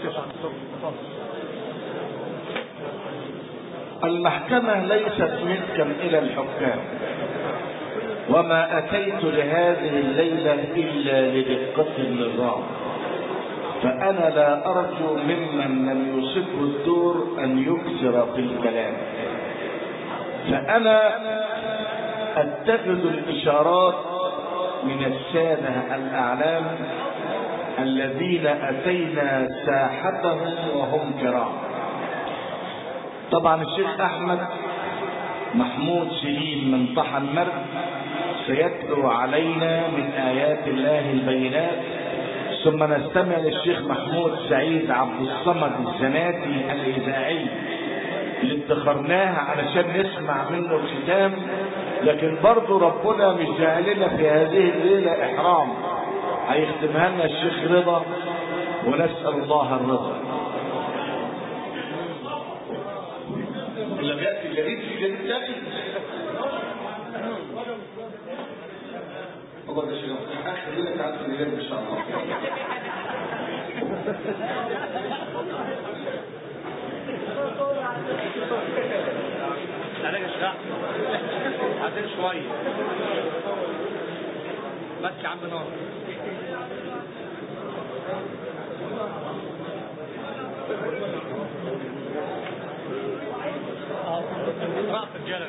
المحكمة ليست ملكا إلى الحكام، وما أتيت لهذه الليلة إلا لدقة النظام، فأنا لا أرجو ممن لم يصبه الدور أن يكثر في الكلام، فأنا أتخذ الإشارات من السادة الأعلام الذين أتينا ساحتهم وهم كرام. طبعا الشيخ أحمد محمود سليم من طحن مرد سيتلو علينا من آيات الله البينات، ثم نستمع للشيخ محمود سعيد عبد الصمد الزناتي الإذاعي اللي ادخرناها علشان نسمع منه الختام، لكن برضو ربنا مش جاعلنا في هذه الليلة إحرام، هيختمها لنا الشيخ رضا، ونسأل الله الرضا. لم يأتي جديد في جديد ثاني. الله ده شيء آخر ليلة تعالى في الليلة إن شاء الله. عليك الشرع عدل شوية ماسك عم نار رأس الجلد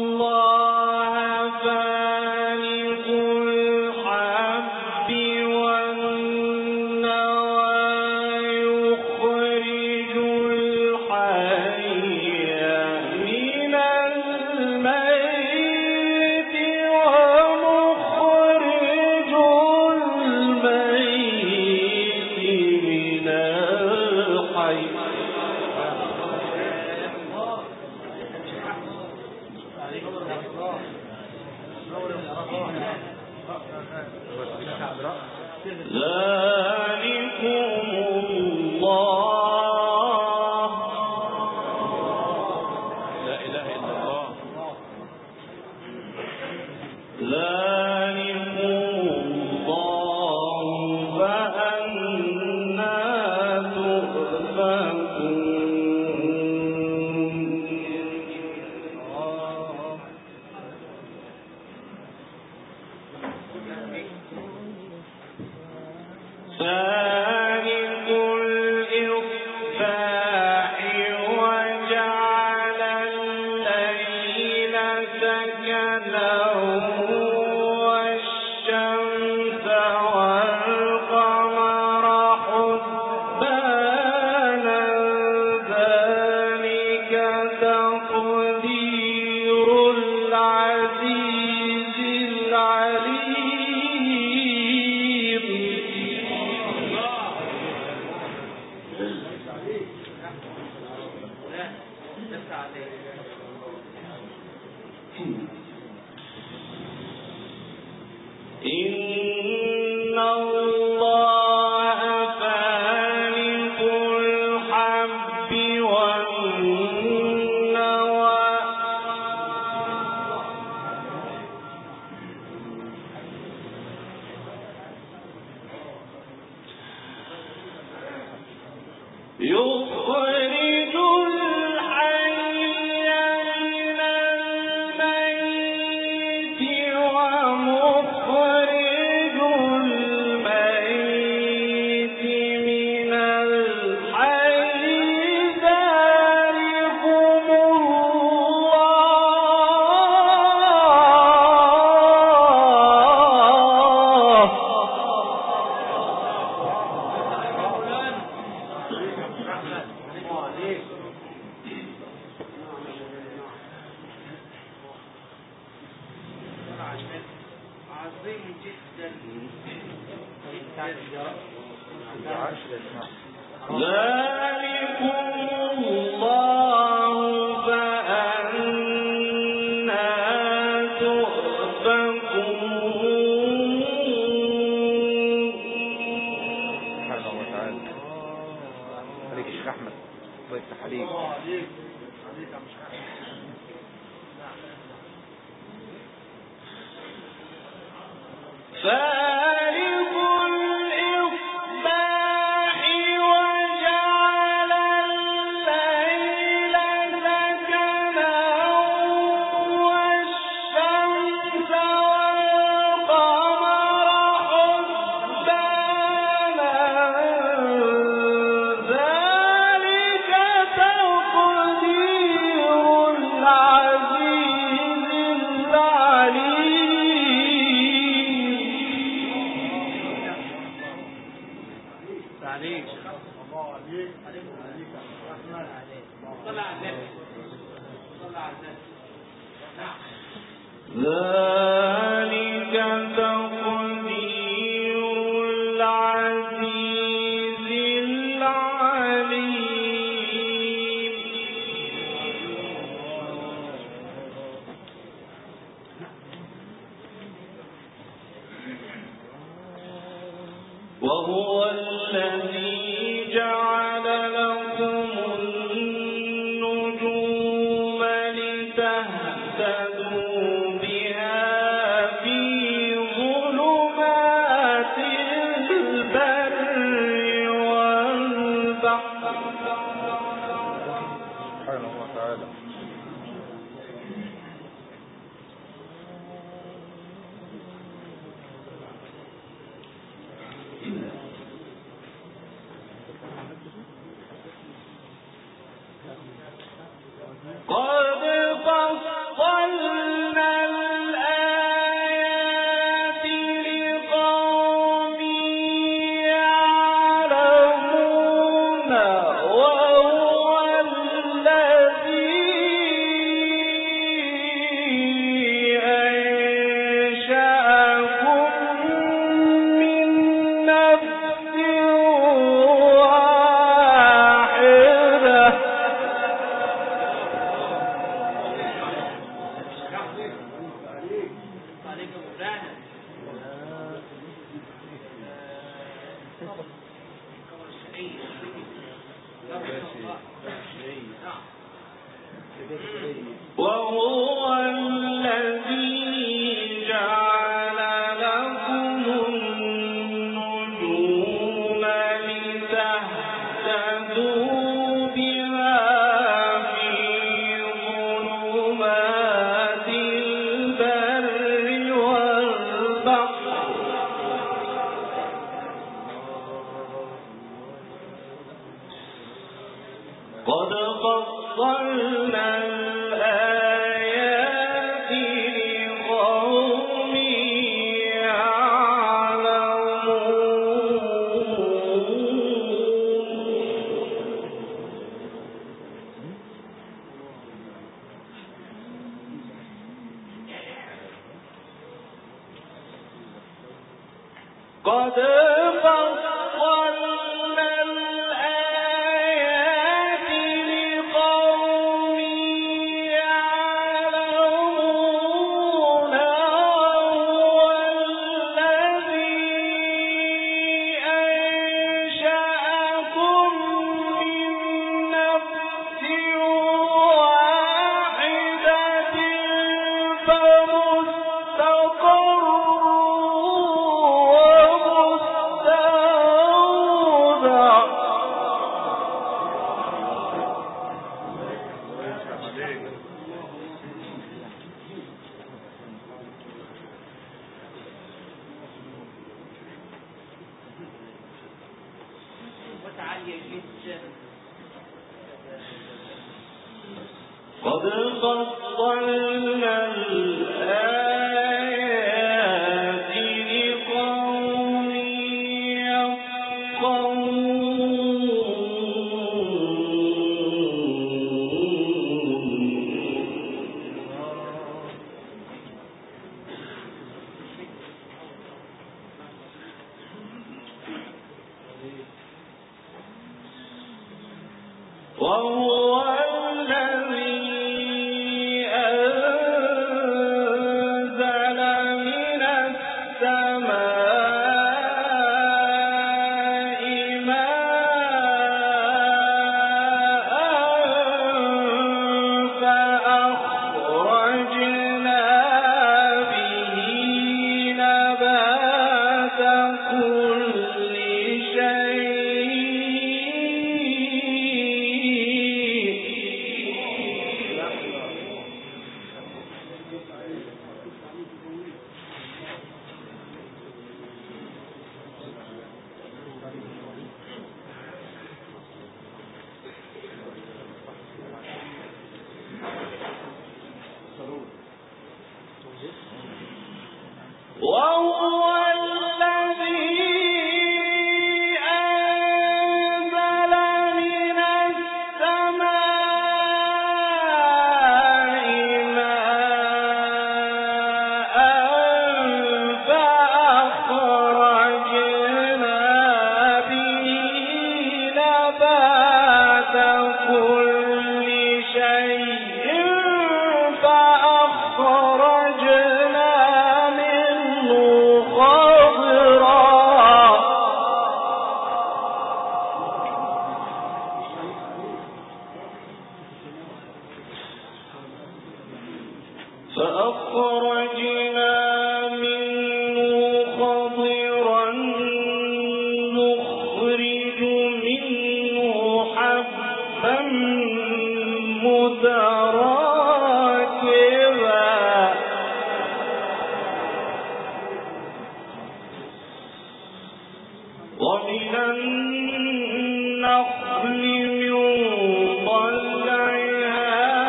الله فالق الحب وهو الذي جعل لكم النجوم لتهتدوا بها في ظلمات البر والبحر سبحانه وتعالى. وهو الذي جعل لكم النجوم لتهتدوا بها في ظلمات البر والبحر قد فصلنا الآيات لقوم يعلمون قد فصلنا الآيات لقوم يعلمون وهو الذي أنشأكم من نفس واحدة فمستقر قد فصلنا الآيات لقوم وهو الذي أنزل من السماء ماء فأخرجنا به نبات كل شيء وهو الذي أنزل من السماء ماء فأخرجنا به نبات كل شيء فأخرجنا منه خضرا نخرج منه حبا متراكبا ومن النخل من طلعها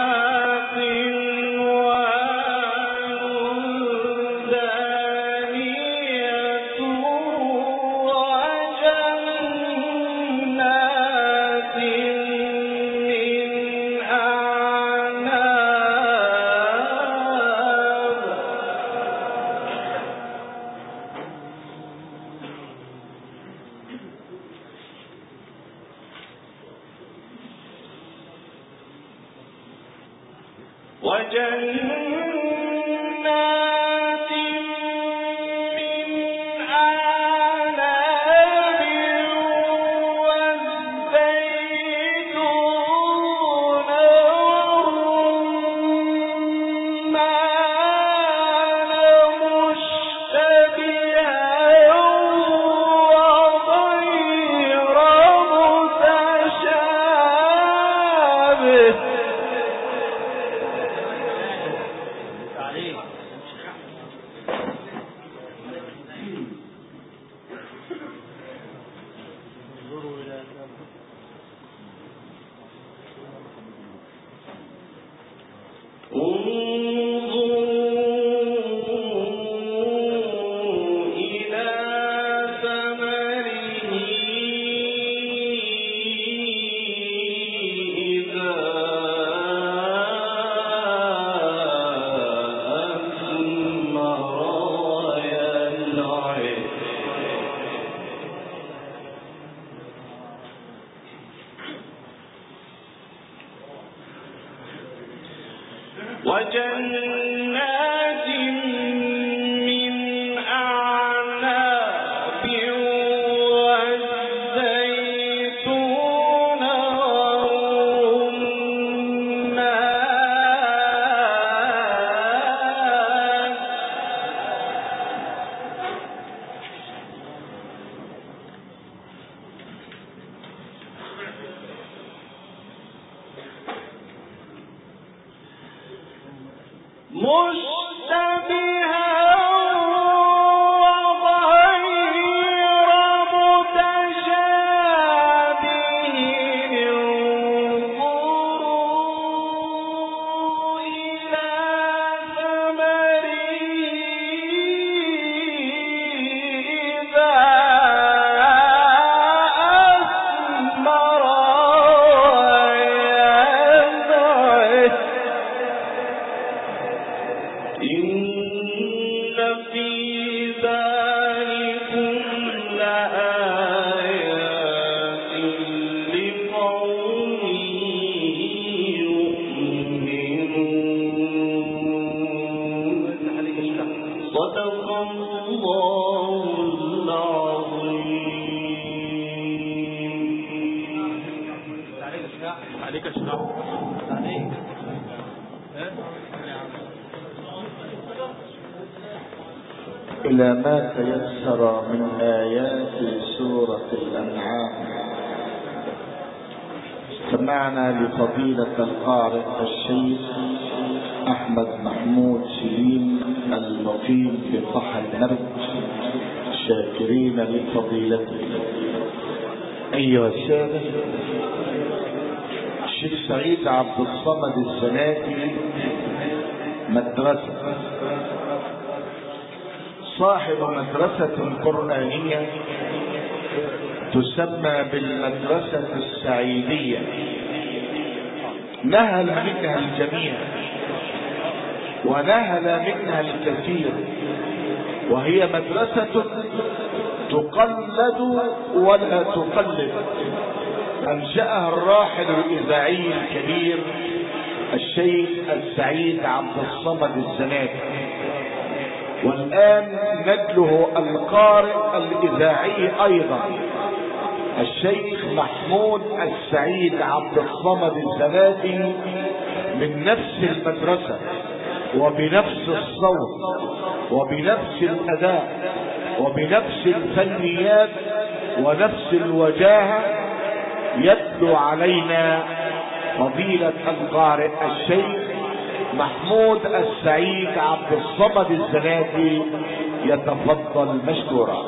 قنوان دانية وجنات من أعناب وجنات من أعناب والزيتون والرمان وجنات من أعناب والزيتون والرمان مشتبها وغير متشابه انظروا إلى ثمره إذا أثمر وينعم إن في ذلكم لآيات لقوم يؤمنون صدق الله العظيم. عليك اشرح عليك إلى ما تيسر من آيات سورة الأنعام استمعنا لفضيلة القارئ الشيخ أحمد محمود سليم المقيم في طحا المرج شاكرين لفضيلته. أيها السادة، الشيخ سعيد عبد الصمد الزناتي مدرسة، صاحب مدرسة قرآنية تسمى بالمدرسة السعيدية، نهل منها الجميع ونهل منها الكثير، وهي مدرسة تقلد ولا تقلد. أنشأها الراحل الإذاعي الكبير الشيخ السعيد عبد الصمد الزناتي، والآن نجله القارئ الإذاعي أيضا الشيخ محمود السعيد عبد الصمد الزناتي من نفس المدرسة وبنفس الصوت وبنفس الأداء وبنفس الفنيات ونفس الوجاهة. يتلو علينا فضيلة القارئ الشيخ محمود السعيد عبد الصمد الزناتي، يتفضل مشكورا.